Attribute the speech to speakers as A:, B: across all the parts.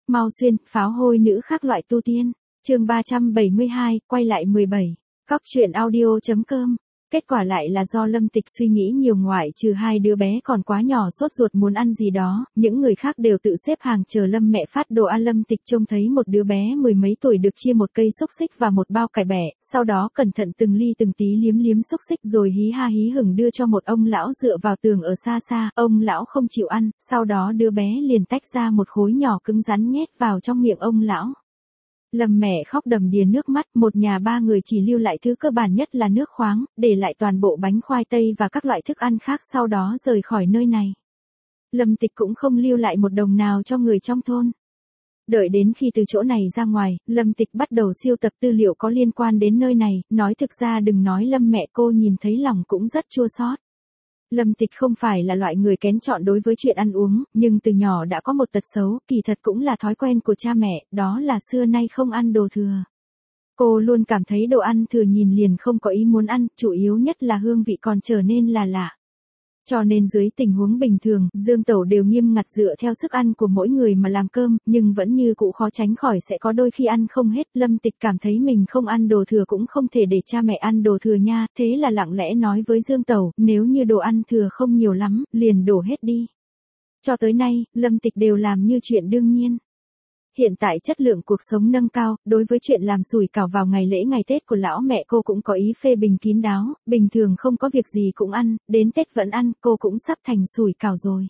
A: Mau xuyên, pháo hôi nữ khác loại tu tiên. Chương 372, quay lại 17. Cóc truyện audio.com. Kết quả lại là do Lâm Tịch suy nghĩ nhiều, ngoại trừ hai đứa bé còn quá nhỏ sốt ruột muốn ăn gì đó, những người khác đều tự xếp hàng chờ Lâm mẹ phát đồ ăn. Lâm Tịch trông thấy một đứa bé mười mấy tuổi được chia một cây xúc xích và một bao cải bẻ, sau đó cẩn thận từng ly từng tí liếm liếm xúc xích rồi hí ha hí hửng đưa cho một ông lão dựa vào tường ở xa xa. Ông lão không chịu ăn, sau đó đứa bé liền tách ra một khối nhỏ cứng rắn nhét vào trong miệng ông lão. Lâm mẹ khóc đầm đìa nước mắt, một nhà ba người chỉ lưu lại thứ cơ bản nhất là nước khoáng, để lại toàn bộ bánh khoai tây và các loại thức ăn khác, sau đó rời khỏi nơi này. Lâm Tịch cũng không lưu lại một đồng nào cho người trong thôn. Đợi đến khi từ chỗ này ra ngoài, Lâm Tịch bắt đầu siêu tập tư liệu có liên quan đến nơi này, nói thực ra đừng nói Lâm mẹ, cô nhìn thấy lòng cũng rất chua xót. Lâm Tịch không phải là loại người kén chọn đối với chuyện ăn uống, nhưng từ nhỏ đã có một tật xấu, kỳ thật cũng là thói quen của cha mẹ, đó là xưa nay không ăn đồ thừa. Cô luôn cảm thấy đồ ăn thừa nhìn liền không có ý muốn ăn, chủ yếu nhất là hương vị còn trở nên là lạ. Cho nên dưới tình huống bình thường, Dương Tẩu đều nghiêm ngặt dựa theo sức ăn của mỗi người mà làm cơm, nhưng vẫn như cũ khó tránh khỏi sẽ có đôi khi ăn không hết. Lâm Tịch cảm thấy mình không ăn đồ thừa cũng không thể để cha mẹ ăn đồ thừa nha, thế là lặng lẽ nói với Dương Tẩu, nếu như đồ ăn thừa không nhiều lắm, liền đổ hết đi. Cho tới nay, Lâm Tịch đều làm như chuyện đương nhiên. Hiện tại chất lượng cuộc sống nâng cao, đối với chuyện làm sủi cảo vào ngày lễ ngày Tết của lão mẹ cô cũng có ý phê bình kín đáo, bình thường không có việc gì cũng ăn, đến Tết vẫn ăn, cô cũng sắp thành sủi cảo rồi.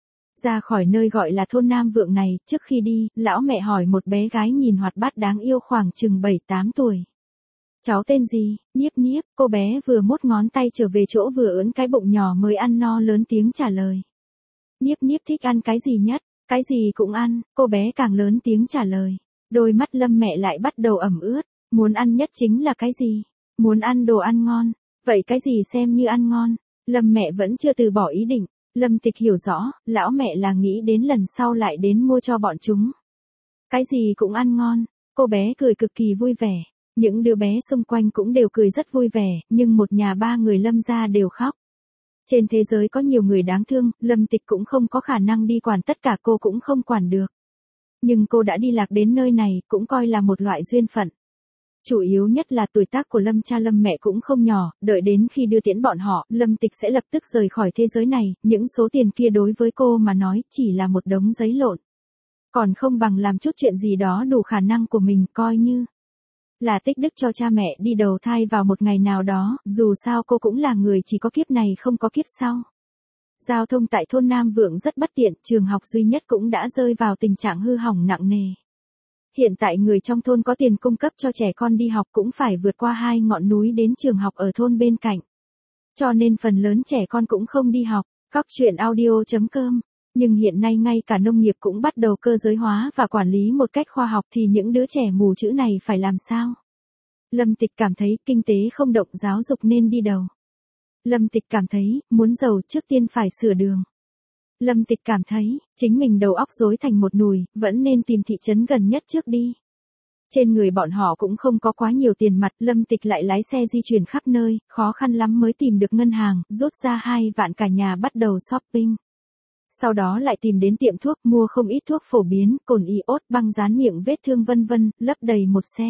A: Ra khỏi nơi gọi là thôn Nam Vượng này, trước khi đi, lão mẹ hỏi một bé gái nhìn hoạt bát đáng yêu khoảng chừng 7-8 tuổi. Cháu tên gì? Niếp Niếp, cô bé vừa mốt ngón tay trở về chỗ vừa ưỡn cái bụng nhỏ mới ăn no lớn tiếng trả lời. Niếp Niếp thích ăn cái gì nhất? Cái gì cũng ăn, cô bé càng lớn tiếng trả lời. Đôi mắt Lâm mẹ lại bắt đầu ẩm ướt, muốn ăn nhất chính là cái gì? Muốn ăn đồ ăn ngon, vậy cái gì xem như ăn ngon? Lâm mẹ vẫn chưa từ bỏ ý định, Lâm Tịch hiểu rõ, lão mẹ là nghĩ đến lần sau lại đến mua cho bọn chúng. Cái gì cũng ăn ngon, cô bé cười cực kỳ vui vẻ, những đứa bé xung quanh cũng đều cười rất vui vẻ, nhưng một nhà ba người Lâm gia đều khóc. Trên thế giới có nhiều người đáng thương, Lâm Tịch cũng không có khả năng đi quản tất cả, cô cũng không quản được. Nhưng cô đã đi lạc đến nơi này, cũng coi là một loại duyên phận. Chủ yếu nhất là tuổi tác của Lâm cha Lâm mẹ cũng không nhỏ, đợi đến khi đưa tiễn bọn họ, Lâm Tịch sẽ lập tức rời khỏi thế giới này, những số tiền kia đối với cô mà nói chỉ là một đống giấy lộn. Còn không bằng làm chút chuyện gì đó đủ khả năng của mình, coi như là tích đức cho cha mẹ đi đầu thai vào một ngày nào đó, dù sao cô cũng là người chỉ có kiếp này không có kiếp sau. Giao thông tại thôn Nam Vượng rất bất tiện, trường học duy nhất cũng đã rơi vào tình trạng hư hỏng nặng nề. Hiện tại người trong thôn có tiền cung cấp cho trẻ con đi học cũng phải vượt qua 2 ngọn núi đến trường học ở thôn bên cạnh. Cho nên phần lớn trẻ con cũng không đi học. Cóc truyện audio.com. Nhưng hiện nay ngay cả nông nghiệp cũng bắt đầu cơ giới hóa và quản lý một cách khoa học, thì những đứa trẻ mù chữ này phải làm sao? Lâm Tịch cảm thấy kinh tế không động, giáo dục nên đi đầu. Lâm Tịch cảm thấy, muốn giàu trước tiên phải sửa đường. Lâm Tịch cảm thấy, chính mình đầu óc rối thành một nùi, vẫn nên tìm thị trấn gần nhất trước đi. Trên người bọn họ cũng không có quá nhiều tiền mặt, Lâm Tịch lại lái xe di chuyển khắp nơi, khó khăn lắm mới tìm được ngân hàng, rút ra 2 vạn cả nhà bắt đầu shopping. Sau đó lại tìm đến tiệm thuốc, mua không ít thuốc phổ biến, cồn iốt, băng dán miệng vết thương vân vân, lấp đầy một xe.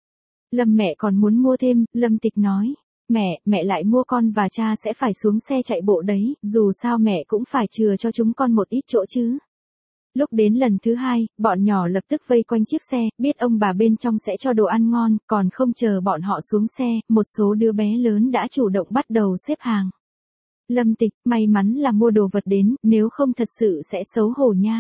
A: Lâm mẹ còn muốn mua thêm, Lâm Tịch nói, mẹ lại mua, con và cha sẽ phải xuống xe chạy bộ đấy, dù sao mẹ cũng phải chừa cho chúng con một ít chỗ chứ. Lúc đến lần thứ 2, bọn nhỏ lập tức vây quanh chiếc xe, biết ông bà bên trong sẽ cho đồ ăn ngon, còn không chờ bọn họ xuống xe, một số đứa bé lớn đã chủ động bắt đầu xếp hàng. Lâm Tịch, may mắn là mua đồ vật đến, nếu không thật sự sẽ xấu hổ nha.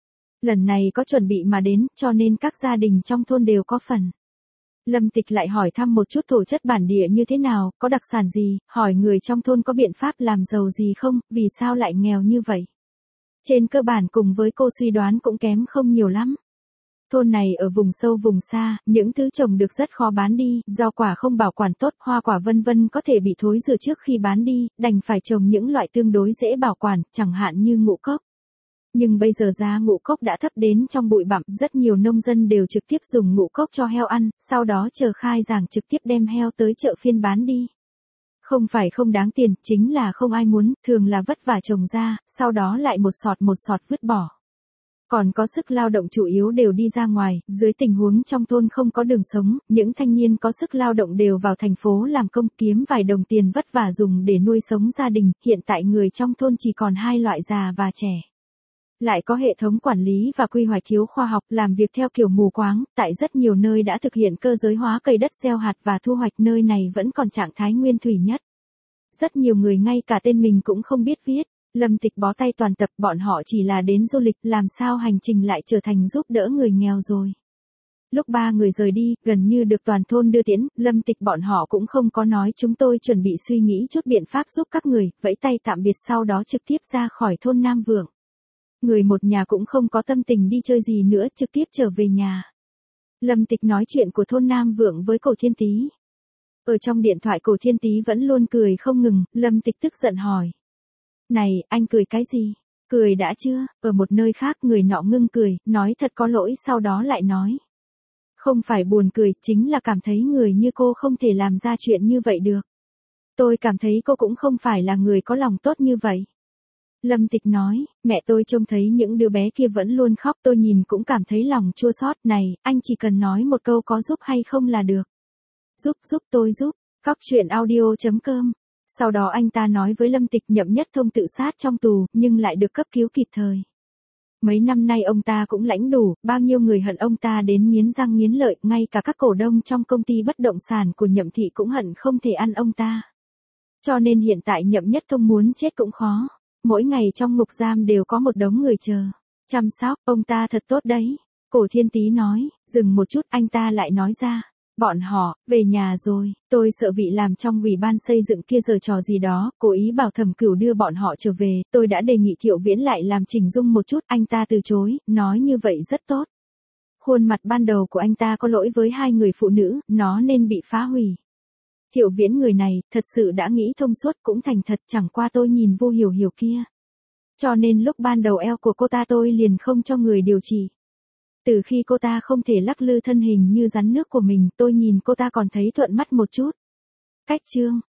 A: Lần này có chuẩn bị mà đến, cho nên các gia đình trong thôn đều có phần. Lâm Tịch lại hỏi thăm một chút thổ chất bản địa như thế nào, có đặc sản gì, hỏi người trong thôn có biện pháp làm giàu gì không, vì sao lại nghèo như vậy. Trên cơ bản cùng với cô suy đoán cũng kém không nhiều lắm. Thôn này ở vùng sâu vùng xa, những thứ trồng được rất khó bán đi, rau quả không bảo quản tốt, hoa quả vân vân có thể bị thối rữa trước khi bán đi, đành phải trồng những loại tương đối dễ bảo quản, chẳng hạn như ngũ cốc. Nhưng bây giờ giá ngũ cốc đã thấp đến trong bụi bặm, rất nhiều nông dân đều trực tiếp dùng ngũ cốc cho heo ăn, sau đó chờ khai giảng trực tiếp đem heo tới chợ phiên bán đi. Không phải không đáng tiền, chính là không ai muốn, thường là vất vả trồng ra, sau đó lại một sọt vứt bỏ. Còn có sức lao động chủ yếu đều đi ra ngoài, dưới tình huống trong thôn không có đường sống, những thanh niên có sức lao động đều vào thành phố làm công kiếm vài đồng tiền vất vả dùng để nuôi sống gia đình, hiện tại người trong thôn chỉ còn hai loại già và trẻ. Lại có hệ thống quản lý và quy hoạch thiếu khoa học, làm việc theo kiểu mù quáng, tại rất nhiều nơi đã thực hiện cơ giới hóa cày đất gieo hạt và thu hoạch, nơi này vẫn còn trạng thái nguyên thủy nhất. Rất nhiều người ngay cả tên mình cũng không biết viết. Lâm Tịch bó tay toàn tập, bọn họ chỉ là đến du lịch, làm sao hành trình lại trở thành giúp đỡ người nghèo rồi. Lúc ba người rời đi, gần như được toàn thôn đưa tiễn, Lâm Tịch bọn họ cũng không có nói chúng tôi chuẩn bị suy nghĩ chút biện pháp giúp các người, vẫy tay tạm biệt sau đó trực tiếp ra khỏi thôn Nam Vượng. Người một nhà cũng không có tâm tình đi chơi gì nữa, trực tiếp trở về nhà. Lâm Tịch nói chuyện của thôn Nam Vượng với Cổ Thiên Tý. Ở trong điện thoại Cổ Thiên Tý vẫn luôn cười không ngừng, Lâm Tịch tức giận hỏi. Này, anh cười cái gì? Cười đã chưa? Ở một nơi khác người nọ ngưng cười, nói thật có lỗi sau đó lại nói. Không phải buồn cười, chính là cảm thấy người như cô không thể làm ra chuyện như vậy được. Tôi cảm thấy cô cũng không phải là người có lòng tốt như vậy. Lâm Tịch nói, mẹ tôi trông thấy những đứa bé kia vẫn luôn khóc, tôi nhìn cũng cảm thấy lòng chua xót. Này, anh chỉ cần nói một câu có giúp hay không là được. Giúp tôi giúp, Cóc Truyện Audio.com. Sau đó anh ta nói với Lâm Tịch Nhậm Nhất Thông tự sát trong tù, nhưng lại được cấp cứu kịp thời. Mấy năm nay ông ta cũng lãnh đủ, bao nhiêu người hận ông ta đến nghiến răng nghiến lợi, ngay cả các cổ đông trong công ty bất động sản của Nhậm Thị cũng hận không thể ăn ông ta. Cho nên hiện tại Nhậm Nhất Thông muốn chết cũng khó. Mỗi ngày trong ngục giam đều có một đống người chờ. Chăm sóc, ông ta thật tốt đấy. Cổ Thiên Tý nói, dừng một chút anh ta lại nói ra. Bọn họ, về nhà rồi, tôi sợ vị làm trong ủy ban xây dựng kia giở trò gì đó, cố ý bảo Thẩm Cửu đưa bọn họ trở về, tôi đã đề nghị Thiệu Viễn lại làm chỉnh dung một chút, anh ta từ chối, nói như vậy rất tốt. Khuôn mặt ban đầu của anh ta có lỗi với hai người phụ nữ, nó nên bị phá hủy. Thiệu Viễn người này, thật sự đã nghĩ thông suốt cũng thành thật, chẳng qua tôi nhìn Vu Hiểu Hiểu kia. Cho nên lúc ban đầu eo của cô ta tôi liền không cho người điều trị. Từ khi cô ta không thể lắc lư thân hình như rắn nước của mình, tôi nhìn cô ta còn thấy thuận mắt một chút. Cách chương